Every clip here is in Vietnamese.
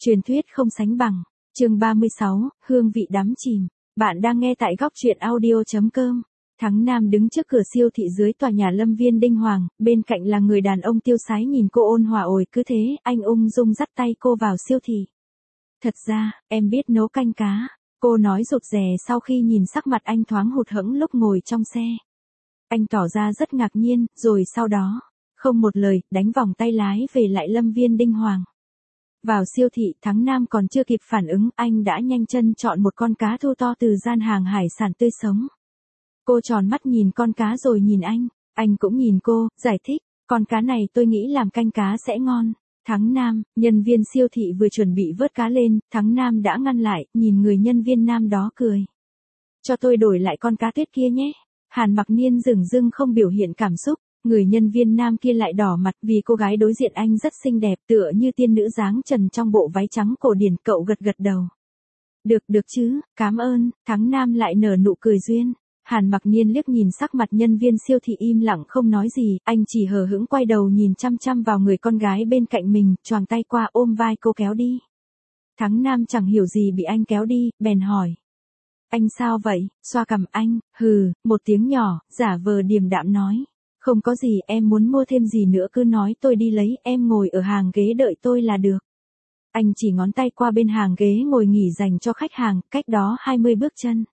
Truyền thuyết không sánh bằng. Chương 36, hương vị đắm chìm. Bạn đang nghe tại góc truyện audio.com. Thắng Nam đứng trước cửa siêu thị dưới tòa nhà Lâm Viên Đinh Hoàng, bên cạnh là người đàn ông tiêu sái nhìn cô ôn hòa ổi cứ thế, anh ung dung dắt tay cô vào siêu thị. Thật ra, em biết nấu canh cá, cô nói rụt rè sau khi nhìn sắc mặt anh thoáng hụt hẫng lúc ngồi trong xe. Anh tỏ ra rất ngạc nhiên, rồi sau đó, không một lời, đánh vòng tay lái về lại Lâm Viên Đinh Hoàng. Vào siêu thị, Thắng Nam còn chưa kịp phản ứng, anh đã nhanh chân chọn một con cá thu to từ gian hàng hải sản tươi sống. Cô tròn mắt nhìn con cá rồi nhìn anh cũng nhìn cô, giải thích, con cá này tôi nghĩ làm canh cá sẽ ngon. Thắng Nam, nhân viên siêu thị vừa chuẩn bị vớt cá lên, Thắng Nam đã ngăn lại, nhìn người nhân viên nam đó cười. Cho tôi đổi lại con cá tuyết kia nhé. Hàn Mặc Niên dửng dưng không biểu hiện cảm xúc. Người nhân viên nam kia lại đỏ mặt vì cô gái đối diện anh rất xinh đẹp tựa như tiên nữ dáng trần trong bộ váy trắng cổ điển, cậu gật gật đầu. Được chứ, cảm ơn. Thắng Nam lại nở nụ cười duyên. Hàn Mặc Niên liếc nhìn sắc mặt nhân viên siêu thị im lặng không nói gì, anh chỉ hờ hững quay đầu nhìn chăm chăm vào người con gái bên cạnh mình, choàng tay qua ôm vai cô kéo đi. Thắng Nam chẳng hiểu gì bị anh kéo đi, bèn hỏi. Anh sao vậy? Xoa cằm anh, một tiếng nhỏ, giả vờ điềm đạm nói. Không có gì, em muốn mua thêm gì nữa cứ nói tôi đi lấy, em ngồi ở hàng ghế đợi tôi là được. Anh chỉ ngón tay qua bên hàng ghế ngồi nghỉ dành cho khách hàng, cách đó 20 bước chân.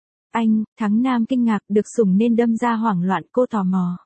Thắng Nam kinh ngạc, được sủng nên đâm ra hoảng loạn, cô tò mò.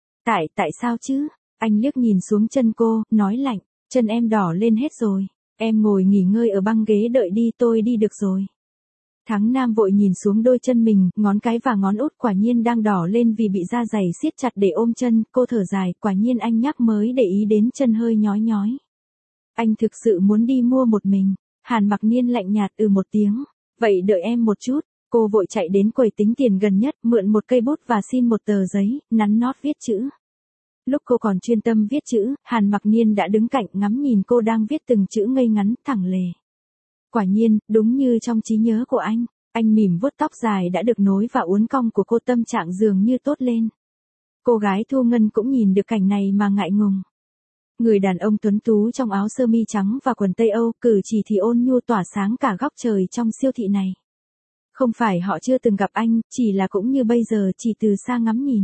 Tại sao chứ? Anh liếc nhìn xuống chân cô, nói lạnh, chân em đỏ lên hết rồi, em ngồi nghỉ ngơi ở băng ghế đợi đi, tôi đi được rồi. Thắng Nam vội nhìn xuống đôi chân mình, ngón cái và ngón út quả nhiên đang đỏ lên vì bị da giày siết chặt để ôm chân, cô thở dài, quả nhiên anh nhắc mới để ý đến chân hơi nhói nhói. Anh thực sự muốn đi mua một mình. Hàn Mặc Niên lạnh nhạt một tiếng, vậy đợi em một chút. Cô vội chạy đến quầy tính tiền gần nhất, mượn một cây bút và xin một tờ giấy, nắn nót viết chữ. Lúc cô còn chuyên tâm viết chữ, Hàn Mặc Niên đã đứng cạnh ngắm nhìn cô đang viết từng chữ ngây ngắn, thẳng lề. Quả nhiên, đúng như trong trí nhớ của anh mỉm vuốt tóc dài đã được nối và uốn cong của cô, tâm trạng dường như tốt lên. Cô gái Thu Ngân cũng nhìn được cảnh này mà ngại ngùng. Người đàn ông tuấn tú trong áo sơ mi trắng và quần Tây Âu, cử chỉ thì ôn nhu tỏa sáng cả góc trời trong siêu thị này. Không phải họ chưa từng gặp anh, chỉ là cũng như bây giờ chỉ từ xa ngắm nhìn.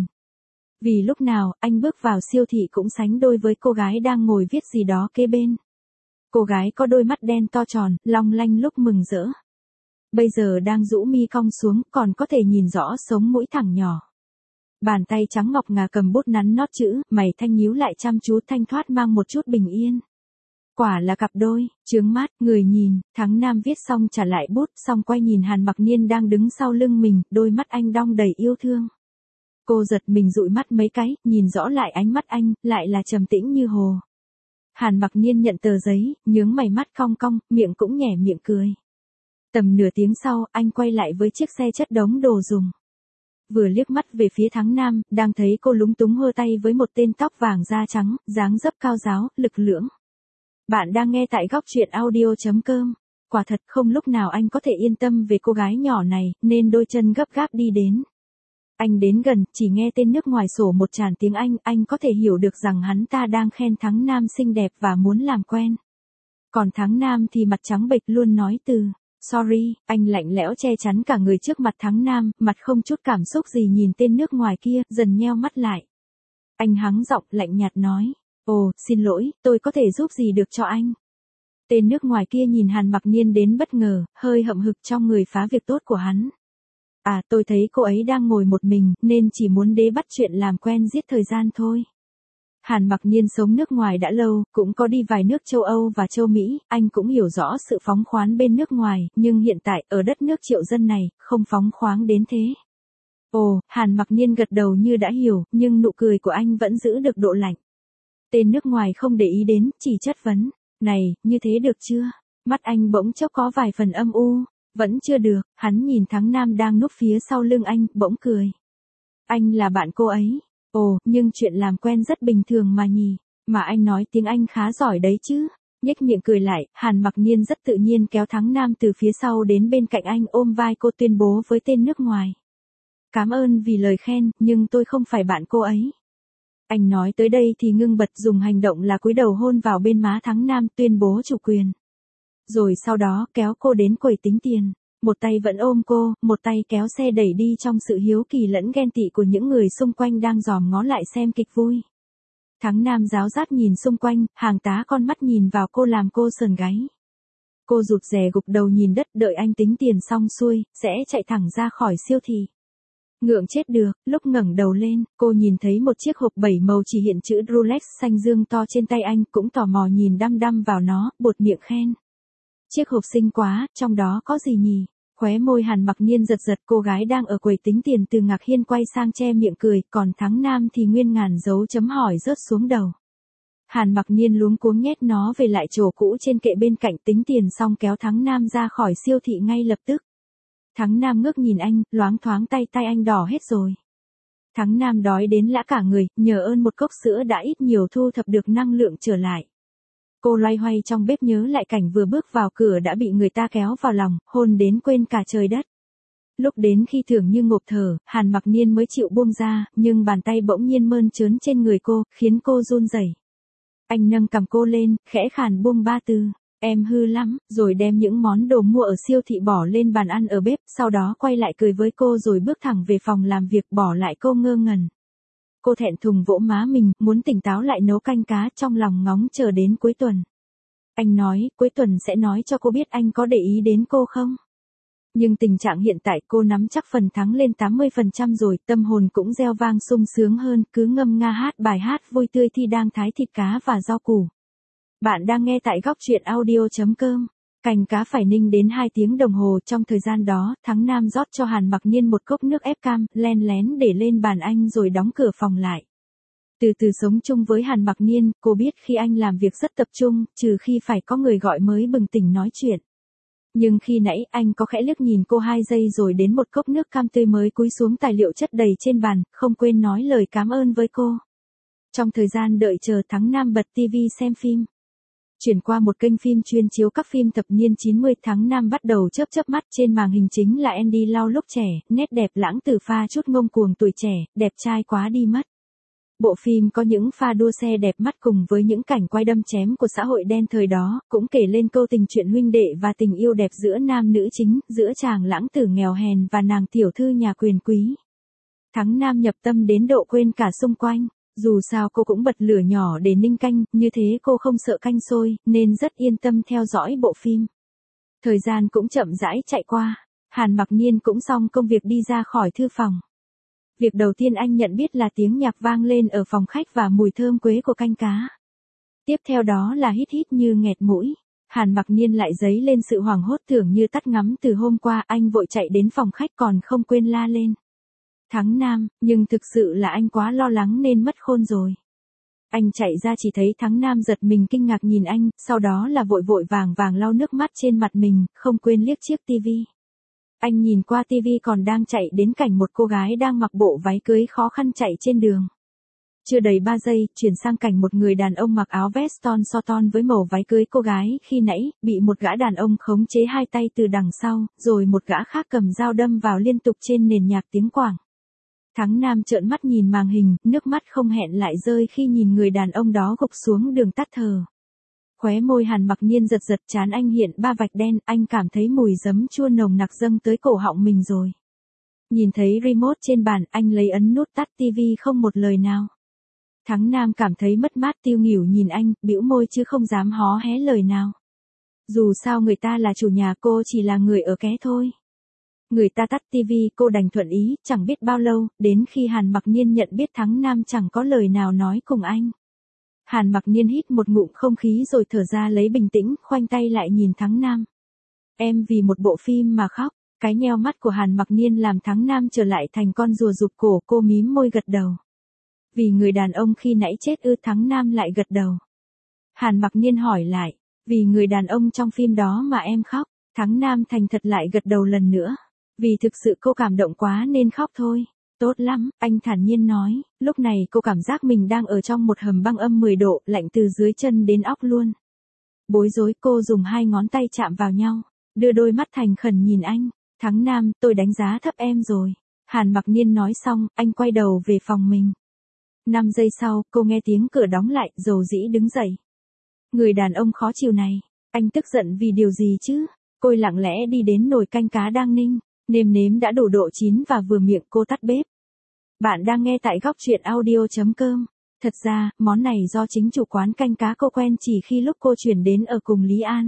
Vì lúc nào, anh bước vào siêu thị cũng sánh đôi với cô gái đang ngồi viết gì đó kế bên. Cô gái có đôi mắt đen to tròn, long lanh lúc mừng rỡ. Bây giờ đang rũ mi cong xuống, còn có thể nhìn rõ sống mũi thẳng nhỏ. Bàn tay trắng ngọc ngà cầm bút nắn nót chữ, mày thanh nhíu lại chăm chú, thanh thoát mang một chút bình yên. Quả là cặp đôi, chướng mắt, người nhìn. Thắng Nam viết xong trả lại bút, xong quay nhìn Hàn Mặc Niên đang đứng sau lưng mình, đôi mắt anh đong đầy yêu thương. Cô giật mình dụi mắt mấy cái, nhìn rõ lại ánh mắt anh, lại là trầm tĩnh như hồ. Hàn Mặc Niên nhận tờ giấy, nhướng mày, mắt cong cong, miệng cũng nhẻ miệng cười. Tầm nửa tiếng sau, anh quay lại với chiếc xe chất đống đồ dùng. Vừa liếc mắt về phía Thắng Nam, đang thấy cô lúng túng hơ tay với một tên tóc vàng da trắng, dáng dấp cao ráo, lực lưỡng. Bạn đang nghe tại góc truyện audio.com. Quả thật không lúc nào anh có thể yên tâm về cô gái nhỏ này, nên đôi chân gấp gáp đi đến. Anh đến gần, chỉ nghe tên nước ngoài sổ một tràng tiếng Anh có thể hiểu được rằng hắn ta đang khen Thắng Nam xinh đẹp và muốn làm quen. Còn Thắng Nam thì mặt trắng bệch luôn nói từ sorry, anh lạnh lẽo che chắn cả người trước mặt Thắng Nam, mặt không chút cảm xúc gì nhìn tên nước ngoài kia, dần nheo mắt lại. Anh hắng giọng lạnh nhạt nói, ồ, xin lỗi, tôi có thể giúp gì được cho anh? Tên nước ngoài kia nhìn Hàn Mặc Niên đến bất ngờ, hơi hậm hực trong người phá việc tốt của hắn. À, tôi thấy cô ấy đang ngồi một mình, nên chỉ muốn đế bắt chuyện làm quen giết thời gian thôi. Hàn Mặc Niên sống nước ngoài đã lâu, cũng có đi vài nước châu Âu và châu Mỹ, anh cũng hiểu rõ sự phóng khoáng bên nước ngoài, nhưng hiện tại, ở đất nước triệu dân này, không phóng khoáng đến thế. Ồ, Hàn Mặc Niên gật đầu như đã hiểu, nhưng nụ cười của anh vẫn giữ được độ lạnh. Tên nước ngoài không để ý đến, chỉ chất vấn, này, như thế được chưa? Mắt anh bỗng chốc có vài phần âm u, vẫn chưa được, hắn nhìn Thắng Nam đang núp phía sau lưng anh, bỗng cười. Anh là bạn cô ấy. Ồ, nhưng chuyện làm quen rất bình thường mà nhỉ, mà anh nói tiếng Anh khá giỏi đấy chứ. Nhếch miệng cười lại, Hàn Mặc Niên rất tự nhiên kéo Thắng Nam từ phía sau đến bên cạnh anh, ôm vai cô tuyên bố với tên nước ngoài. Cảm ơn vì lời khen, nhưng tôi không phải bạn cô ấy. Anh nói tới đây thì ngưng bật, dùng hành động là cúi đầu hôn vào bên má Thắng Nam, tuyên bố chủ quyền. Rồi sau đó kéo cô đến quầy tính tiền. Một tay vẫn ôm cô, một tay kéo xe đẩy đi trong sự hiếu kỳ lẫn ghen tị của những người xung quanh đang dòm ngó lại xem kịch vui. Thắng Nam ráo rát nhìn xung quanh, hàng tá con mắt nhìn vào cô làm cô sờn gáy. Cô rụt rè gục đầu nhìn đất đợi anh tính tiền xong xuôi, sẽ chạy thẳng ra khỏi siêu thị. Ngượng chết được, lúc ngẩng đầu lên, cô nhìn thấy một chiếc hộp 7 màu chỉ hiện chữ Rolex xanh dương to trên tay anh, cũng tò mò nhìn đăm đăm vào nó, buột miệng khen. Chiếc hộp xinh quá, trong đó có gì nhỉ? Khóe môi Hàn Mặc Niên giật giật, cô gái đang ở quầy tính tiền từ ngạc nhiên quay sang che miệng cười, còn Thắng Nam thì nguyên ngàn dấu chấm hỏi rớt xuống đầu. Hàn Mặc Niên luống cuống nhét nó về lại chỗ cũ trên kệ bên cạnh, tính tiền xong kéo Thắng Nam ra khỏi siêu thị ngay lập tức. Thắng Nam ngước nhìn anh, loáng thoáng tay anh đỏ hết rồi. Thắng Nam đói đến lã cả người, nhờ ơn một cốc sữa đã ít nhiều thu thập được năng lượng trở lại. Cô loay hoay trong bếp nhớ lại cảnh vừa bước vào cửa đã bị người ta kéo vào lòng, hôn đến quên cả trời đất. Lúc đến khi tưởng như ngộp thở, Hàn Mặc Niên mới chịu buông ra, nhưng bàn tay bỗng nhiên mơn trớn trên người cô, khiến cô run rẩy. Anh nâng cằm cô lên, khẽ khàn buông ba từ, em hư lắm, rồi đem những món đồ mua ở siêu thị bỏ lên bàn ăn ở bếp, sau đó quay lại cười với cô rồi bước thẳng về phòng làm việc, bỏ lại cô ngơ ngẩn. Cô thẹn thùng vỗ má mình, muốn tỉnh táo lại nấu canh cá, trong lòng ngóng chờ đến cuối tuần. Anh nói, cuối tuần sẽ nói cho cô biết anh có để ý đến cô không? Nhưng tình trạng hiện tại cô nắm chắc phần thắng lên 80% rồi, tâm hồn cũng reo vang sung sướng hơn, cứ ngâm nga hát bài hát vui tươi khi đang thái thịt cá và rau củ. Bạn đang nghe tại góc truyện audio.com. Canh cá phải ninh đến 2 tiếng đồng hồ, trong thời gian đó, Thắng Nam rót cho Hàn Mặc Niên một cốc nước ép cam, len lén để lên bàn anh rồi đóng cửa phòng lại. Từ từ sống chung với Hàn Mặc Niên, cô biết khi anh làm việc rất tập trung, trừ khi phải có người gọi mới bừng tỉnh nói chuyện. Nhưng khi nãy anh có khẽ liếc nhìn cô 2 giây rồi đến một cốc nước cam tươi mới cúi xuống tài liệu chất đầy trên bàn, không quên nói lời cảm ơn với cô. Trong thời gian đợi chờ, Thắng Nam bật TV xem phim. Chuyển qua một kênh phim chuyên chiếu các phim thập niên 90, Thắng Nam bắt đầu chớp mắt, trên màn hình chính là Andy Lau lúc trẻ, nét đẹp lãng tử pha chút ngông cuồng tuổi trẻ, đẹp trai quá đi mất. Bộ phim có những pha đua xe đẹp mắt cùng với những cảnh quay đâm chém của xã hội đen thời đó, cũng kể lên câu tình chuyện huynh đệ và tình yêu đẹp giữa nam nữ chính, giữa chàng lãng tử nghèo hèn và nàng tiểu thư nhà quyền quý. Thắng Nam nhập tâm đến độ quên cả xung quanh. Dù sao cô cũng bật lửa nhỏ để ninh canh, như thế cô không sợ canh sôi, nên rất yên tâm theo dõi bộ phim. Thời gian cũng chậm rãi chạy qua, Hàn Mặc Niên cũng xong công việc đi ra khỏi thư phòng. Việc đầu tiên anh nhận biết là tiếng nhạc vang lên ở phòng khách và mùi thơm quế của canh cá. Tiếp theo đó là hít hít như nghẹt mũi. Hàn Mặc Niên lại dấy lên sự hoảng hốt tưởng như tắt ngắm từ hôm qua, anh vội chạy đến phòng khách còn không quên la lên. Thắng Nam, nhưng thực sự là anh quá lo lắng nên mất khôn rồi. Anh chạy ra chỉ thấy Thắng Nam giật mình kinh ngạc nhìn anh, sau đó là vội vội vàng lau nước mắt trên mặt mình, không quên liếc chiếc tivi. Anh nhìn qua tivi còn đang chạy đến cảnh một cô gái đang mặc bộ váy cưới khó khăn chạy trên đường. Chưa đầy 3 giây, chuyển sang cảnh một người đàn ông mặc áo vest ton với màu váy cưới cô gái khi nãy, bị một gã đàn ông khống chế 2 tay từ đằng sau, rồi một gã khác cầm dao đâm vào liên tục trên nền nhạc tiếng quảng. Thắng Nam trợn mắt nhìn màn hình, nước mắt không hẹn lại rơi khi nhìn người đàn ông đó gục xuống đường tắt thở. Khóe môi Hàn Mặc Niên giật giật, trán anh hiện 3 vạch đen, anh cảm thấy mùi giấm chua nồng nặc dâng tới cổ họng mình rồi. Nhìn thấy remote trên bàn, anh lấy ấn nút tắt tivi không một lời nào. Thắng Nam cảm thấy mất mát tiêu nghỉu nhìn anh, bĩu môi chứ không dám hó hé lời nào. Dù sao người ta là chủ nhà, cô chỉ là người ở ké thôi. Người ta tắt tivi, cô đành thuận ý, chẳng biết bao lâu, đến khi Hàn Mặc Niên nhận biết Thắng Nam chẳng có lời nào nói cùng anh. Hàn Mặc Niên hít một ngụm không khí rồi thở ra lấy bình tĩnh, khoanh tay lại nhìn Thắng Nam. Em vì một bộ phim mà khóc, cái nheo mắt của Hàn Mặc Niên làm Thắng Nam trở lại thành con rùa rụt cổ, cô mím môi gật đầu. Vì người đàn ông khi nãy chết ư? Thắng Nam lại gật đầu. Hàn Mặc Niên hỏi lại, vì người đàn ông trong phim đó mà em khóc? Thắng Nam thành thật lại gật đầu lần nữa. Vì thực sự cô cảm động quá nên khóc thôi. Tốt lắm, anh thản nhiên nói, lúc này cô cảm giác mình đang ở trong một hầm băng âm 10 độ, lạnh từ dưới chân đến óc luôn. Bối rối, cô dùng 2 ngón tay chạm vào nhau, đưa đôi mắt thành khẩn nhìn anh. Thắng Nam, tôi đánh giá thấp em rồi. Hàn Mặc Niên nói xong, anh quay đầu về phòng mình. 5 giây sau, cô nghe tiếng cửa đóng lại, dầu dĩ đứng dậy. Người đàn ông khó chịu này, Anh tức giận vì điều gì chứ? Cô lặng lẽ đi đến nồi canh cá đang ninh, nêm nếm đã đủ độ chín và vừa miệng cô tắt bếp. Bạn đang nghe tại góc truyện audio.com. Thật ra, món này do chính chủ quán canh cá cô quen chỉ khi lúc cô chuyển đến ở cùng Lý An.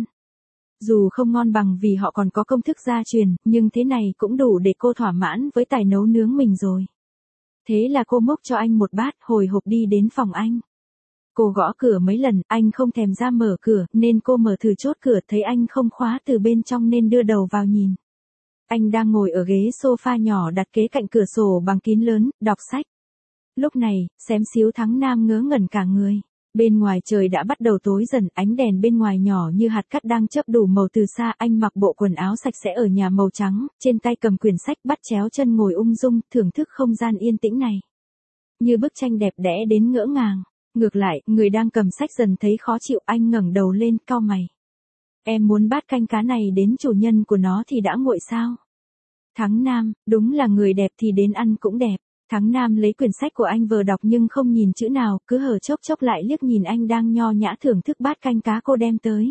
Dù không ngon bằng vì họ còn có công thức gia truyền, nhưng thế này cũng đủ để cô thỏa mãn với tài nấu nướng mình rồi. Thế là cô múc cho anh một bát, hồi hộp đi đến phòng anh. Cô gõ cửa mấy lần, anh không thèm ra mở cửa, nên cô mở thử chốt cửa, thấy anh không khóa từ bên trong nên đưa đầu vào nhìn. Anh đang ngồi ở ghế sofa nhỏ đặt kế cạnh cửa sổ bằng kính lớn, đọc sách. Lúc này, xém xíu Thắng Nam ngớ ngẩn cả người. Bên ngoài trời đã bắt đầu tối dần, ánh đèn bên ngoài nhỏ như hạt cát đang chớp đủ màu từ xa. Anh mặc bộ quần áo sạch sẽ ở nhà màu trắng, trên tay cầm quyển sách, bắt chéo chân ngồi ung dung, thưởng thức không gian yên tĩnh này. Như bức tranh đẹp đẽ đến ngỡ ngàng. Ngược lại, người đang cầm sách dần thấy khó chịu, anh ngẩng đầu lên, cau mày. Em muốn bát canh cá này đến chủ nhân của nó thì đã nguội sao? Thắng Nam, đúng là người đẹp thì đến ăn cũng đẹp. Thắng Nam lấy quyển sách của anh vừa đọc nhưng không nhìn chữ nào, cứ hở chốc chốc lại liếc nhìn anh đang nho nhã thưởng thức bát canh cá cô đem tới.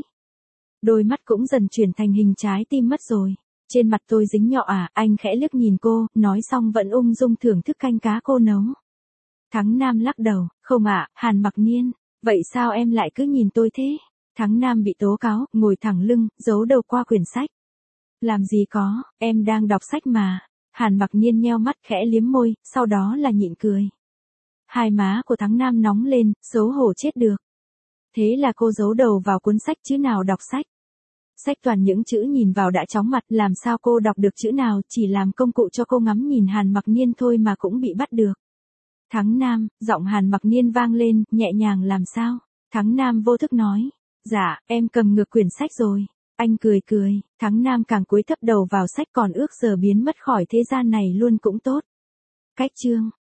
Đôi mắt cũng dần chuyển thành hình trái tim mất rồi. Trên mặt tôi dính nhọ à, anh khẽ liếc nhìn cô, nói xong vẫn ung dung thưởng thức canh cá cô nấu. Thắng Nam lắc đầu, không ạ, Hàn Mặc Niên, vậy sao em lại cứ nhìn tôi thế? Thắng Nam bị tố cáo, ngồi thẳng lưng, giấu đầu qua quyển sách. Làm gì có, em đang đọc sách mà. Hàn Mặc Niên nheo mắt khẽ liếm môi, sau đó là nhịn cười. Hai má của Thắng Nam nóng lên, xấu hổ chết được. Thế là cô giấu đầu vào cuốn sách chứ nào đọc sách. Sách toàn những chữ nhìn vào đã chóng mặt, làm sao cô đọc được chữ nào, chỉ làm công cụ cho cô ngắm nhìn Hàn Mặc Niên thôi mà cũng bị bắt được. Thắng Nam, giọng Hàn Mặc Niên vang lên, nhẹ nhàng làm sao? Thắng Nam vô thức nói. Dạ, em cầm ngược quyển sách rồi. Anh cười cười, Thắng Nam càng cúi thấp đầu vào sách còn ước giờ biến mất khỏi thế gian này luôn cũng tốt. Cách chương.